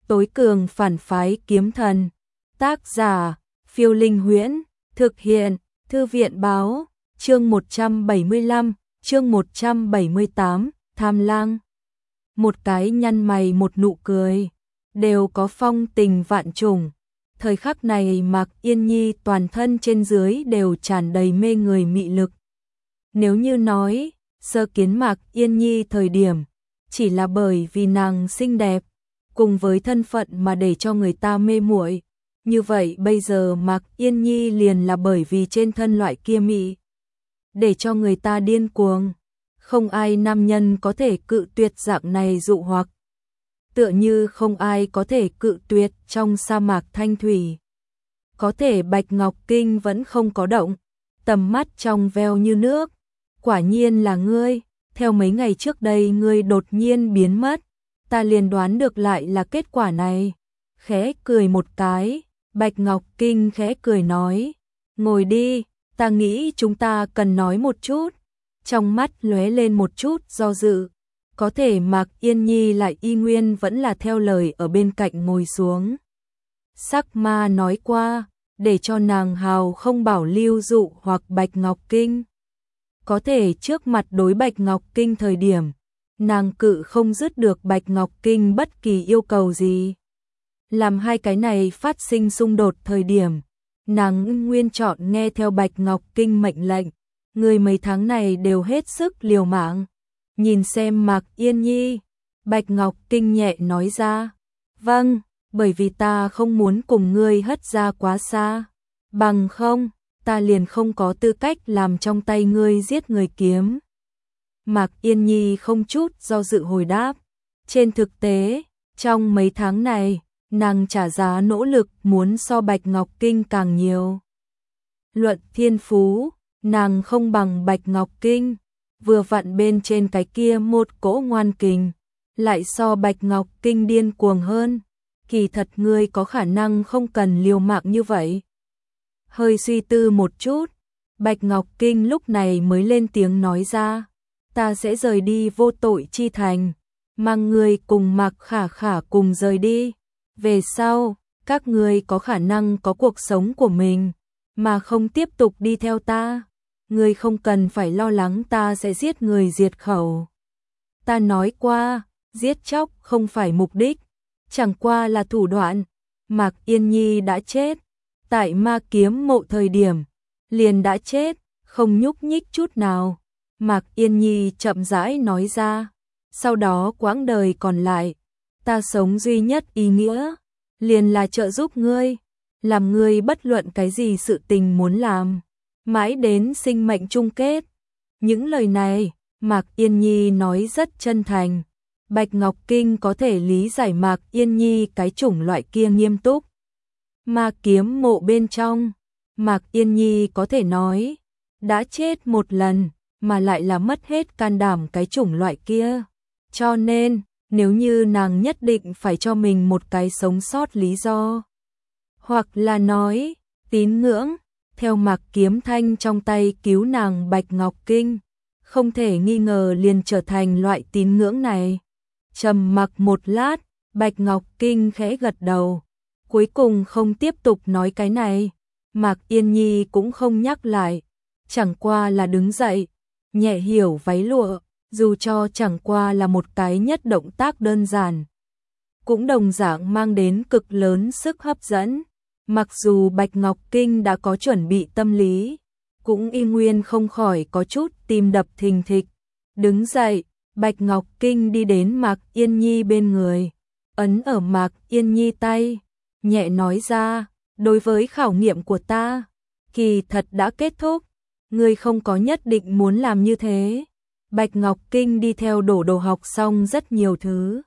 tối cường phản phái kiếm thần. Tác giả, Phiêu Linh Huyễn, thực hiện, Thư viện báo, chương 175, chương 178, Tham Lang. Một cái nhăn mày một nụ cười, đều có phong tình vạn trùng. Thời khắc này Mạc Yên Nhi toàn thân trên dưới đều tràn đầy mê người mị lực. Nếu như nói, sơ kiến Mạc Yên Nhi thời điểm, chỉ là bởi vì nàng xinh đẹp, cùng với thân phận mà để cho người ta mê muội, như vậy bây giờ Mạc Yên Nhi liền là bởi vì trên thân loại kia mị, để cho người ta điên cuồng. Không ai nam nhân có thể cự tuyệt dạng này dụ hoặc. Tựa như không ai có thể cự tuyệt trong sa mạc thanh thủy. Có thể Bạch Ngọc Kinh vẫn không có động, tầm mắt trong veo như nước. Quả nhiên là ngươi, theo mấy ngày trước đây ngươi đột nhiên biến mất, ta liền đoán được lại là kết quả này. Khẽ cười một cái, Bạch Ngọc Kinh khẽ cười nói, ngồi đi, ta nghĩ chúng ta cần nói một chút. Trong mắt lóe lên một chút do dự, có thể Mạc Yên Nhi lại y nguyên vẫn là theo lời ở bên cạnh ngồi xuống. Sắc ma nói qua, để cho nàng hào không bảo lưu dụ hoặc Bạch Ngọc Kinh. Có thể trước mặt đối Bạch Ngọc Kinh thời điểm, nàng cự không dứt được Bạch Ngọc Kinh bất kỳ yêu cầu gì. Làm hai cái này phát sinh xung đột thời điểm, nàng nguyên chọn nghe theo Bạch Ngọc Kinh mệnh lệnh. Người mấy tháng này đều hết sức liều mạng. Nhìn xem Mạc Yên Nhi, Bạch Ngọc Kinh nhẹ nói ra, vâng, bởi vì ta không muốn cùng ngươi hất ra quá xa. Bằng không, ta liền không có tư cách làm trong tay ngươi giết người kiếm. Mạc Yên Nhi không chút do dự hồi đáp. Trên thực tế, trong mấy tháng này, nàng trả giá nỗ lực muốn so Bạch Ngọc Kinh càng nhiều. Luận thiên phú, nàng không bằng Bạch Ngọc Kinh, vừa vặn bên trên cái kia một cỗ ngoan kình, lại so Bạch Ngọc Kinh điên cuồng hơn. Kỳ thật ngươi có khả năng không cần liều mạng như vậy. Hơi suy tư một chút, Bạch Ngọc Kinh lúc này mới lên tiếng nói ra, ta sẽ rời đi Vô Tội Chi Thành, mang ngươi cùng Mạc Khả Khả cùng rời đi. Về sau, các ngươi có khả năng có cuộc sống của mình, mà không tiếp tục đi theo ta. Ngươi không cần phải lo lắng ta sẽ giết người diệt khẩu. Ta nói qua, giết chóc không phải mục đích, chẳng qua là thủ đoạn. Mạc Yên Nhi đã chết, tại Ma Kiếm Mộ thời điểm, liền đã chết, không nhúc nhích chút nào. Mạc Yên Nhi chậm rãi nói ra, sau đó quãng đời còn lại, ta sống duy nhất ý nghĩa, liền là trợ giúp ngươi, làm ngươi bất luận cái gì sự tình muốn làm, mãi đến sinh mệnh chung kết. Những lời này, Mạc Yên Nhi nói rất chân thành. Bạch Ngọc Kinh có thể lý giải Mạc Yên Nhi cái chủng loại kia nghiêm túc. Ma Kiếm Mộ bên trong, Mạc Yên Nhi có thể nói, đã chết một lần, mà lại là mất hết can đảm cái chủng loại kia. Cho nên, nếu như nàng nhất định phải cho mình một cái sống sót lý do, hoặc là nói, tín ngưỡng, theo Mạc Kiếm Thanh trong tay cứu nàng Bạch Ngọc Kinh, không thể nghi ngờ liền trở thành loại tín ngưỡng này. Trầm mặc một lát, Bạch Ngọc Kinh khẽ gật đầu, cuối cùng không tiếp tục nói cái này. Mạc Yên Nhi cũng không nhắc lại, chẳng qua là đứng dậy, nhẹ hiểu váy lụa, dù cho chẳng qua là một cái nhất động tác đơn giản, cũng đồng dạng mang đến cực lớn sức hấp dẫn. Mặc dù Bạch Ngọc Kinh đã có chuẩn bị tâm lý, cũng y nguyên không khỏi có chút tim đập thình thịch. Đứng dậy, Bạch Ngọc Kinh đi đến Mạc Yên Nhi bên người, ấn ở Mạc Yên Nhi tay, nhẹ nói ra, đối với khảo nghiệm của ta, kỳ thật đã kết thúc, ngươi không có nhất định muốn làm như thế. Bạch Ngọc Kinh đi theo Đổ Đồ học xong rất nhiều thứ,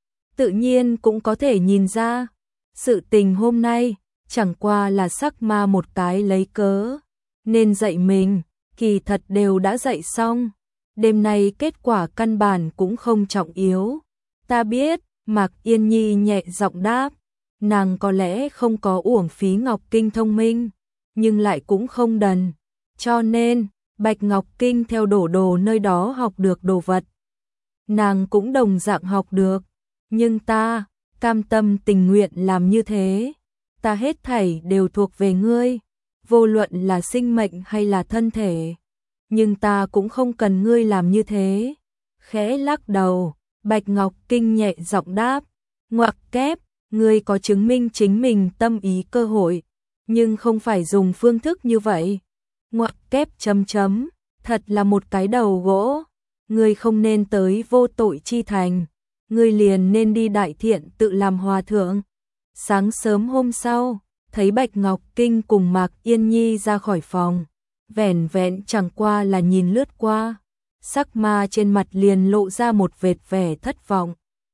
tự nhiên cũng có thể nhìn ra, sự tình hôm nay chẳng qua là sắc ma một cái lấy cớ, nên dạy mình, kỳ thật đều đã dạy xong. Đêm nay kết quả căn bản cũng không trọng yếu. Ta biết, Mạc Yên Nhi nhẹ giọng đáp, nàng có lẽ không có uổng phí Ngọc Kinh thông minh, nhưng lại cũng không đần. Cho nên, Bạch Ngọc Kinh theo Đổ Đồ nơi đó học được đồ vật, nàng cũng đồng dạng học được. Nhưng ta cam tâm tình nguyện làm như thế. Ta hết thảy đều thuộc về ngươi, vô luận là sinh mệnh hay là thân thể. Nhưng ta cũng không cần ngươi làm như thế. Khẽ lắc đầu, Bạch Ngọc Kinh nhẹ giọng đáp, ngoặc kép, ngươi có chứng minh chính mình tâm ý cơ hội, nhưng không phải dùng phương thức như vậy. Ngoặc kép chấm chấm, thật là một cái đầu gỗ, ngươi không nên tới vô tội chi thành, ngươi liền nên đi đại thiện tự làm hòa thượng. Sáng sớm hôm sau, thấy Bạch Ngọc Kinh cùng Mạc Yên Nhi ra khỏi phòng, vẻn vẹn chẳng qua là nhìn lướt qua, sắc ma trên mặt liền lộ ra một vệt vẻ thất vọng.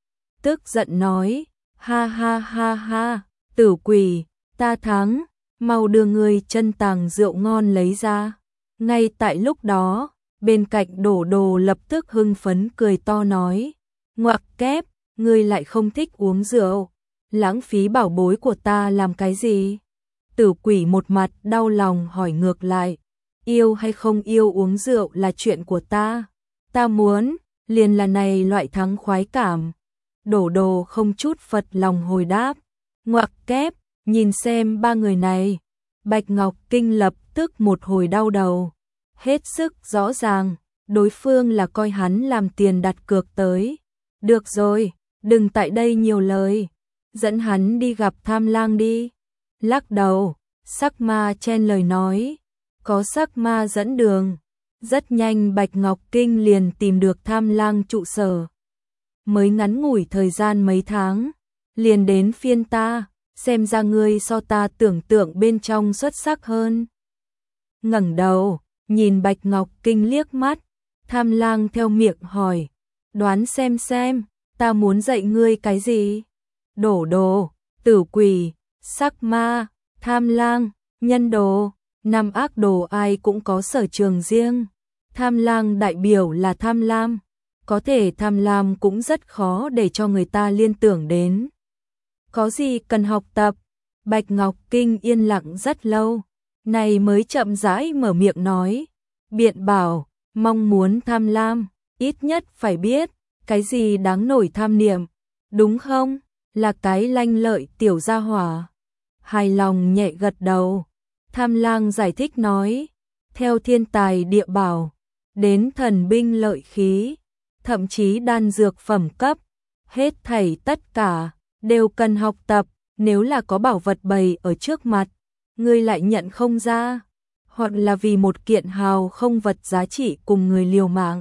Tức giận nói, ha ha ha ha, tử quỷ, ta thắng, mau đưa người chân tàng rượu ngon lấy ra. Ngay tại lúc đó, bên cạnh Đổ Đồ lập tức hưng phấn cười to nói, ngoặc kép, ngươi lại không thích uống rượu, lãng phí bảo bối của ta làm cái gì? Tử quỷ một mặt đau lòng hỏi ngược lại, yêu hay không yêu uống rượu là chuyện của ta muốn, liền là này loại thắng khoái cảm. Đổ Đồ không chút phật lòng hồi đáp, ngoặc kép, nhìn xem ba người này. Bạch Ngọc Kinh lập tức một hồi đau đầu, hết sức rõ ràng, đối phương là coi hắn làm tiền đặt cược tới. Được rồi, đừng tại đây nhiều lời, dẫn hắn đi gặp Tham Lang đi. Lắc đầu, sắc ma chen lời nói, có sắc ma dẫn đường. Rất nhanh Bạch Ngọc Kinh liền tìm được Tham Lang trụ sở. Mới ngắn ngủi thời gian mấy tháng, liền đến phiên ta, xem ra ngươi so ta tưởng tượng bên trong xuất sắc hơn. Ngẩng đầu, nhìn Bạch Ngọc Kinh liếc mắt, Tham Lang theo miệng hỏi, đoán xem, ta muốn dạy ngươi cái gì? Đổ Đồ, tử quỷ, sắc ma, Tham Lang, nhân đồ, năm ác đồ ai cũng có sở trường riêng. Tham Lang đại biểu là tham lam, có thể tham lam cũng rất khó để cho người ta liên tưởng đến. Có gì cần học tập? Bạch Ngọc Kinh yên lặng rất lâu, này mới chậm rãi mở miệng nói, biện bảo, mong muốn tham lam, ít nhất phải biết, cái gì đáng nổi tham niệm, đúng không? Là cái lanh lợi tiểu gia hỏa. Hài lòng nhẹ gật đầu, Tham Lang giải thích nói, theo thiên tài địa bảo, đến thần binh lợi khí, thậm chí đan dược phẩm cấp, hết thảy tất cả, đều cần học tập, nếu là có bảo vật bày ở trước mặt, ngươi lại nhận không ra, hoặc là vì một kiện hào không vật giá trị cùng người liều mạng.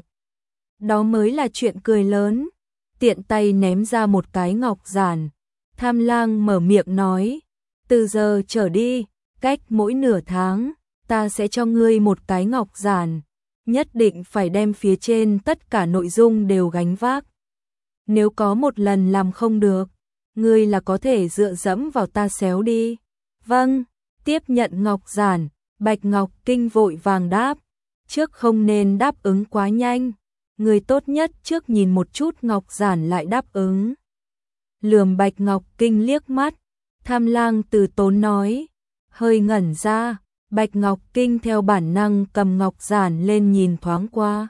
Đó mới là chuyện cười lớn, tiện tay ném ra một cái ngọc giản, Tham Lang mở miệng nói, từ giờ trở đi, cách mỗi nửa tháng, ta sẽ cho ngươi một cái ngọc giản, nhất định phải đem phía trên tất cả nội dung đều gánh vác. Nếu có một lần làm không được, ngươi là có thể dựa dẫm vào ta xéo đi. Vâng, tiếp nhận ngọc giản, Bạch Ngọc Kinh vội vàng đáp, trước không nên đáp ứng quá nhanh, ngươi tốt nhất trước nhìn một chút ngọc giản lại đáp ứng. Lườm Bạch Ngọc Kinh liếc mắt, Tham Lang từ tốn nói, hơi ngẩn ra, Bạch Ngọc Kinh theo bản năng cầm ngọc giản lên nhìn thoáng qua.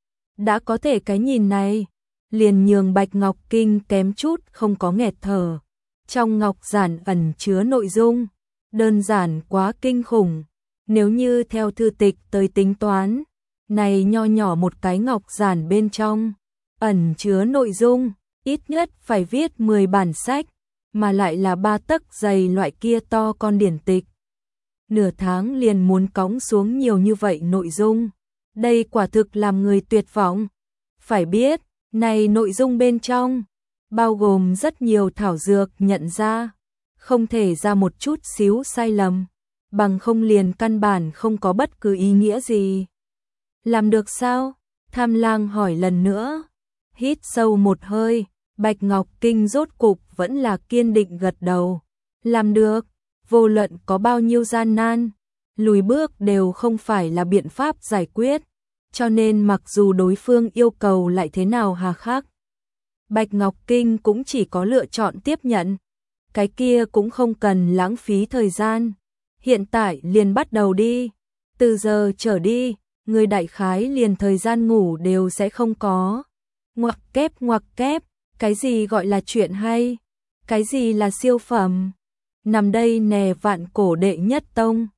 Đã có thể cái nhìn này, liền nhường Bạch Ngọc Kinh kém chút không có nghẹt thở. Trong ngọc giản ẩn chứa nội dung, đơn giản quá kinh khủng. Nếu như theo thư tịch tới tính toán, này nho nhỏ một cái ngọc giản bên trong, ẩn chứa nội dung, ít nhất phải viết 10 bản sách, mà lại là 3 tấc dày loại kia to con điển tịch. Nửa tháng liền muốn cõng xuống nhiều như vậy nội dung, đây quả thực làm người tuyệt vọng. Phải biết, này nội dung bên trong, bao gồm rất nhiều thảo dược nhận ra, không thể ra một chút xíu sai lầm, bằng không liền căn bản không có bất cứ ý nghĩa gì. Làm được sao? Tham Lang hỏi lần nữa. Hít sâu một hơi, Bạch Ngọc Kinh rốt cục vẫn là kiên định gật đầu. Làm được, vô luận có bao nhiêu gian nan, lùi bước đều không phải là biện pháp giải quyết, cho nên mặc dù đối phương yêu cầu lại thế nào hà khắc, Bạch Ngọc Kinh cũng chỉ có lựa chọn tiếp nhận. Cái kia cũng không cần lãng phí thời gian, hiện tại liền bắt đầu đi, từ giờ trở đi, người đại khái liền thời gian ngủ đều sẽ không có. Ngoặc kép, cái gì gọi là chuyện hay? Cái gì là siêu phẩm? Nằm đây nè, vạn cổ đệ nhất tông.